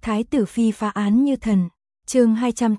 Thái tử phi phá án như thần. Chương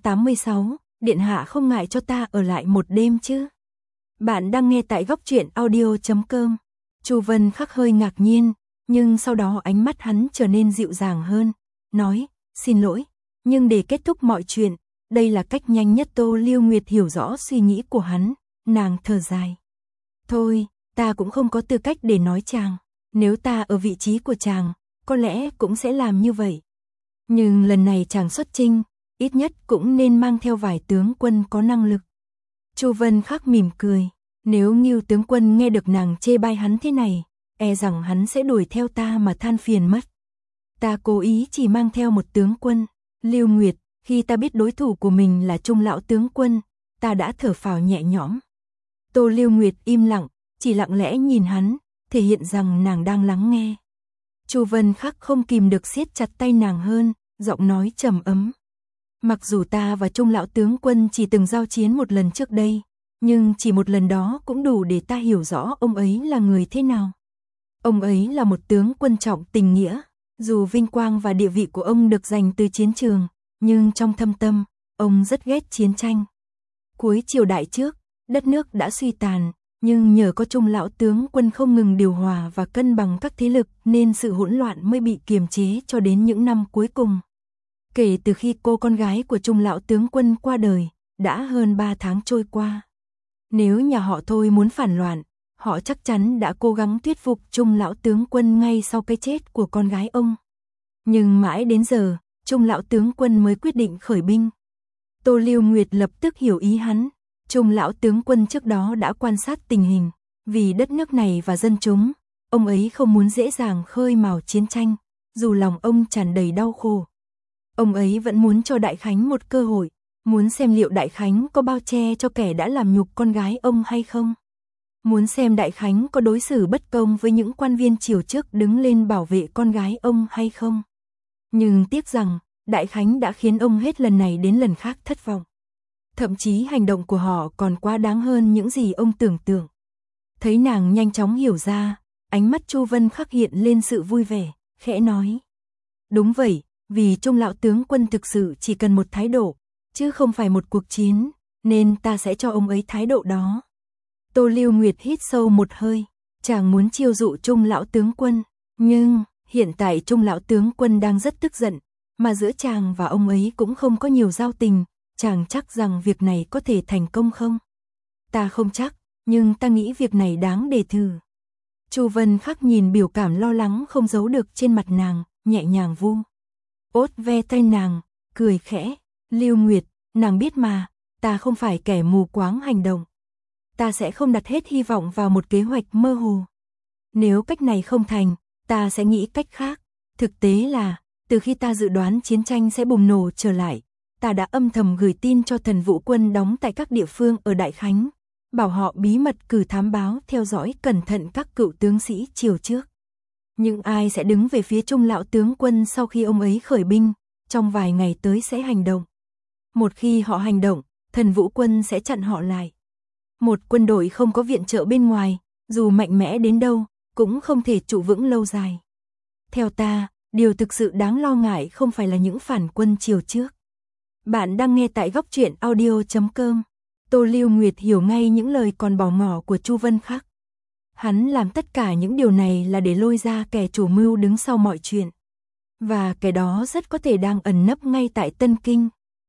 286, điện hạ không ngại cho ta ở lại một đêm chứ? Bạn đang nghe tại góc truyện audio.com. Chu Vân Khắc hơi ngạc nhiên, nhưng sau đó ánh mắt hắn trở nên dịu dàng hơn, nói, xin lỗi, nhưng để kết thúc mọi chuyện, đây là cách nhanh nhất. Tô Lưu Nguyệt hiểu rõ suy nghĩ của hắn, nàng thở dài. Thôi, ta cũng không có tư cách để nói chàng, nếu ta ở vị trí của chàng, có lẽ cũng sẽ làm như vậy. Nhưng lần này chàng xuất chinh, ít nhất cũng nên mang theo vài tướng quân có năng lực. Chu Vân Khắc mỉm cười, nếu Ngưu tướng quân nghe được nàng chê bai hắn thế này, e rằng hắn sẽ đuổi theo ta mà than phiền mất. Ta cố ý chỉ mang theo một tướng quân, Lưu Nguyệt, khi ta biết đối thủ của mình là Trung lão tướng quân, ta đã thở phào nhẹ nhõm. Tô Lưu Nguyệt im lặng, chỉ lặng lẽ nhìn hắn, thể hiện rằng nàng đang lắng nghe. Chu Vân Khắc không kìm được siết chặt tay nàng hơn, giọng nói trầm ấm. Mặc dù ta và Trung lão tướng quân chỉ từng giao chiến một lần trước đây, nhưng chỉ một lần đó cũng đủ để ta hiểu rõ ông ấy là người thế nào. Ông ấy là một tướng quân trọng tình nghĩa, dù vinh quang và địa vị của ông được giành từ chiến trường, nhưng trong thâm tâm, ông rất ghét chiến tranh. Cuối triều đại trước, đất nước đã suy tàn, nhưng nhờ có Trung lão tướng quân không ngừng điều hòa và cân bằng các thế lực nên sự hỗn loạn mới bị kiềm chế cho đến những năm cuối cùng. Kể từ khi cô con gái của Trung lão tướng quân qua đời, đã hơn 3 tháng trôi qua. Nếu nhà họ Thôi muốn phản loạn, họ chắc chắn đã cố gắng thuyết phục Trung lão tướng quân ngay sau cái chết của con gái ông. Nhưng mãi đến giờ, Trung lão tướng quân mới quyết định khởi binh. Tô Lưu Nguyệt lập tức hiểu ý hắn. Trung lão tướng quân trước đó đã quan sát tình hình, vì đất nước này và dân chúng, ông ấy không muốn dễ dàng khơi mào chiến tranh, dù lòng ông tràn đầy đau khổ. Ông ấy vẫn muốn cho Đại Khánh một cơ hội, muốn xem liệu Đại Khánh có bao che cho kẻ đã làm nhục con gái ông hay không. Muốn xem Đại Khánh có đối xử bất công với những quan viên triều trước đứng lên bảo vệ con gái ông hay không. Nhưng tiếc rằng, Đại Khánh đã khiến ông hết lần này đến lần khác thất vọng. Thậm chí hành động của họ còn quá đáng hơn những gì ông tưởng tượng. Thấy nàng nhanh chóng hiểu ra, ánh mắt Chu Vân Khắc hiện lên sự vui vẻ, khẽ nói. Đúng vậy, vì Trung lão tướng quân thực sự chỉ cần một thái độ, chứ không phải một cuộc chiến, nên ta sẽ cho ông ấy thái độ đó. Tô Lưu Nguyệt hít sâu một hơi, chàng muốn chiêu dụ Trung lão tướng quân, nhưng hiện tại Trung lão tướng quân đang rất tức giận, mà giữa chàng và ông ấy cũng không có nhiều giao tình. Chàng chắc rằng việc này có thể thành công không? Ta không chắc, nhưng ta nghĩ việc này đáng để thử. Chu Vân Khắc nhìn biểu cảm lo lắng không giấu được trên mặt nàng, nhẹ nhàng vu ốt ve tay nàng, cười khẽ. Lưu Nguyệt, nàng biết mà, ta không phải kẻ mù quáng hành động. Ta sẽ không đặt hết hy vọng vào một kế hoạch mơ hồ. Nếu cách này không thành, ta sẽ nghĩ cách khác. Thực tế là, từ khi ta dự đoán chiến tranh sẽ bùng nổ trở lại, ta đã âm thầm gửi tin cho thần vũ quân đóng tại các địa phương ở Đại Khánh, bảo họ bí mật cử thám báo theo dõi cẩn thận các cựu tướng sĩ triều trước. Nhưng ai sẽ đứng về phía Trung lão tướng quân sau khi ông ấy khởi binh, trong vài ngày tới sẽ hành động. Một khi họ hành động, thần vũ quân sẽ chặn họ lại. Một quân đội không có viện trợ bên ngoài, dù mạnh mẽ đến đâu, cũng không thể trụ vững lâu dài. Theo ta, điều thực sự đáng lo ngại không phải là những phản quân triều trước. Bạn đang nghe tại góc truyện audio.com. Tô Lưu Nguyệt hiểu ngay những lời còn bỏ ngỏ của Chu Vân Khắc. Hắn làm tất cả những điều này là để lôi ra kẻ chủ mưu đứng sau mọi chuyện. Và kẻ đó rất có thể đang ẩn nấp ngay tại Tân Kinh.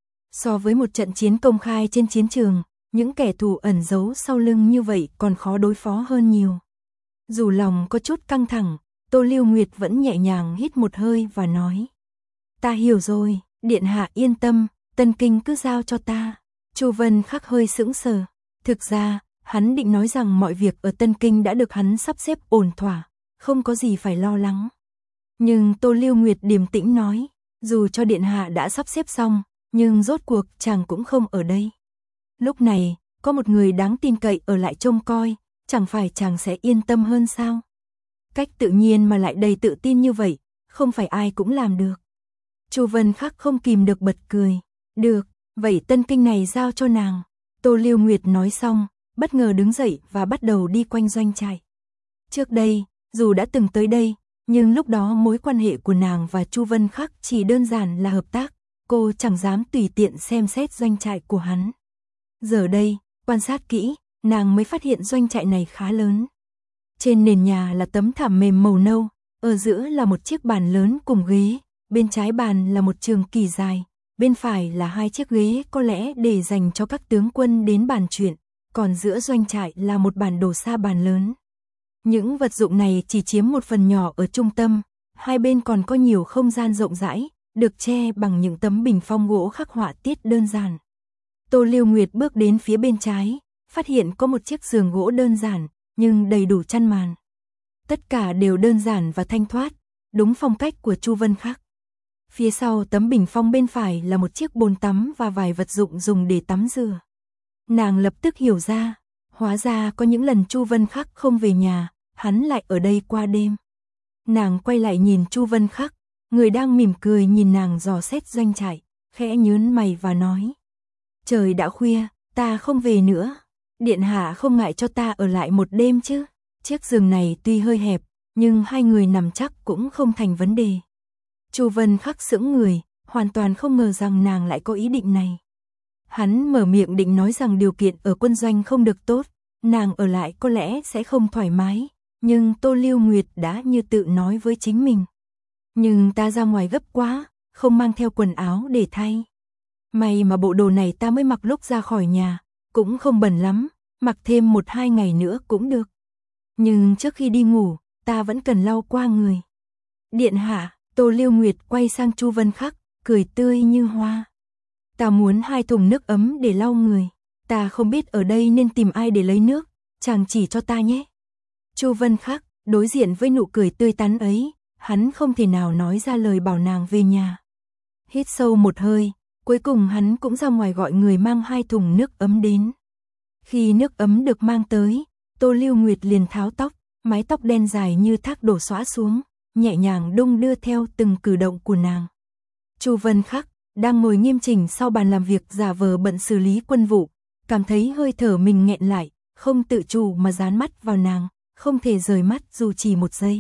So với một trận chiến công khai trên chiến trường, những kẻ thù ẩn giấu sau lưng như vậy còn khó đối phó hơn nhiều. Dù lòng có chút căng thẳng, Tô Lưu Nguyệt vẫn nhẹ nhàng hít một hơi và nói. Ta hiểu rồi, điện hạ yên tâm. Tân Kinh cứ giao cho ta. Chu Vân Khắc hơi sững sờ. Thực ra, hắn định nói rằng mọi việc ở Tân Kinh đã được hắn sắp xếp ổn thỏa, không có gì phải lo lắng. Nhưng Tô Lưu Nguyệt điềm tĩnh nói, dù cho điện hạ đã sắp xếp xong, nhưng rốt cuộc chàng cũng không ở đây. Lúc này, có một người đáng tin cậy ở lại trông coi, chẳng phải chàng sẽ yên tâm hơn sao? Cách tự nhiên mà lại đầy tự tin như vậy, không phải ai cũng làm được. Chu Vân Khắc không kìm được bật cười. Được, vậy Tân Kinh này giao cho nàng. Tô Lưu Nguyệt nói xong, bất ngờ đứng dậy và bắt đầu đi quanh doanh trại. Trước đây, dù đã từng tới đây, Nhưng lúc đó mối quan hệ của nàng và Chu Vân Khắc chỉ đơn giản là hợp tác, cô chẳng dám tùy tiện xem xét doanh trại của hắn. Giờ đây, quan sát kỹ, nàng mới phát hiện doanh trại này khá lớn. Trên nền nhà là tấm thảm mềm màu nâu, ở giữa là một chiếc bàn lớn cùng ghế, bên trái bàn là một trường kỳ dài, bên phải là 2 chiếc ghế có lẽ để dành cho các tướng quân đến bàn chuyện, còn giữa doanh trại là một bản đồ sa bàn lớn. Những vật dụng này chỉ chiếm một phần nhỏ ở trung tâm, hai bên còn có nhiều không gian rộng rãi, được che bằng những tấm bình phong gỗ khắc họa tiết đơn giản. Tô Lưu Nguyệt bước đến phía bên trái, phát hiện có một chiếc giường gỗ đơn giản, nhưng đầy đủ chăn màn. Tất cả đều đơn giản và thanh thoát, đúng phong cách của Chu Vân Khắc. Phía sau tấm bình phong bên phải là một chiếc bồn tắm và vài vật dụng dùng để tắm rửa. Nàng lập tức hiểu ra, hóa ra có những lần Chu Vân Khắc không về nhà, hắn lại ở đây qua đêm. Nàng quay lại nhìn Chu Vân Khắc, người đang mỉm cười nhìn nàng dò xét doanh trại, khẽ nhướng mày và nói: "Trời đã khuya, ta không về nữa. Điện hạ không ngại cho ta ở lại một đêm chứ?" Chiếc giường này tuy hơi hẹp, nhưng hai người nằm chắc cũng không thành vấn đề. Chu Vân Khắc sững người, hoàn toàn không ngờ rằng nàng lại có ý định này. Hắn mở miệng định nói rằng điều kiện ở quân doanh không được tốt, nàng ở lại có lẽ sẽ không thoải mái, nhưng Tô Lưu Nguyệt đã như tự nói với chính mình: "Nhưng ta ra ngoài gấp quá, không mang theo quần áo để thay. May mà bộ đồ này ta mới mặc lúc ra khỏi nhà, cũng không bẩn lắm, mặc thêm 1-2 ngày nữa cũng được. Nhưng trước khi đi ngủ, ta vẫn cần lau qua người." "Điện hạ." Tô Lưu Nguyệt quay sang Chu Vân Khắc, cười tươi như hoa: "Ta muốn 2 thùng nước ấm để lau người. Ta không biết ở đây nên tìm ai để lấy nước, chàng chỉ cho ta nhé." Chu Vân Khắc đối diện với nụ cười tươi tắn ấy, hắn không thể nào nói ra lời bảo nàng về nhà. Hít sâu một hơi, cuối cùng hắn cũng ra ngoài gọi người mang 2 thùng nước ấm đến. Khi nước ấm được mang tới, Tô Lưu Nguyệt liền tháo tóc, mái tóc đen dài như thác đổ xõa xuống, nhẹ nhàng đung đưa theo từng cử động của nàng. Chu Vân Khắc đang ngồi nghiêm chỉnh sau bàn làm việc giả vờ bận xử lý quân vụ, cảm thấy hơi thở mình nghẹn lại, không tự chủ mà dán mắt vào nàng, không thể rời mắt dù chỉ một giây.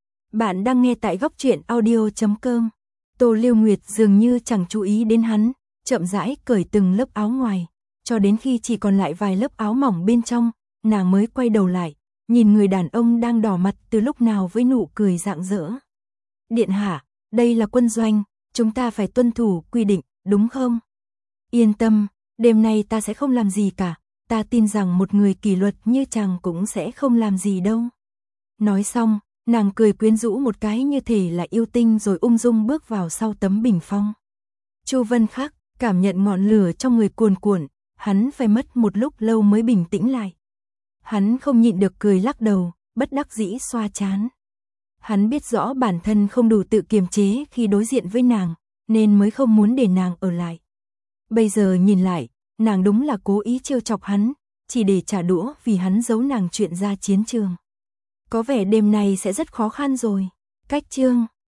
Bạn đang nghe tại Góc Truyện Audio.com. Tô Lưu Nguyệt dường như chẳng chú ý đến hắn, chậm rãi cởi từng lớp áo ngoài, cho đến khi chỉ còn lại vài lớp áo mỏng bên trong, nàng mới quay đầu lại, nhìn người đàn ông đang đỏ mặt từ lúc nào với nụ cười rạng rỡ. "Điện hạ, đây là quân doanh, chúng ta phải tuân thủ quy định, đúng không?" "Yên tâm, đêm nay ta sẽ không làm gì cả, ta tin rằng một người kỷ luật như chàng cũng sẽ không làm gì đâu." Nói xong, nàng cười quyến rũ một cái như thể là yêu tinh rồi ung dung bước vào sau tấm bình phong. Chu Vân Khắc cảm nhận ngọn lửa trong người cuồn cuộn, hắn phải mất một lúc lâu mới bình tĩnh lại. Hắn không nhịn được cười lắc đầu, bất đắc dĩ xoa trán. Hắn biết rõ bản thân không đủ tự kiềm chế khi đối diện với nàng, nên mới không muốn để nàng ở lại. Bây giờ nhìn lại, nàng đúng là cố ý trêu chọc hắn, chỉ để trả đũa vì hắn giấu nàng chuyện ra chiến trường. Có vẻ đêm nay sẽ rất khó khăn rồi. Cách chương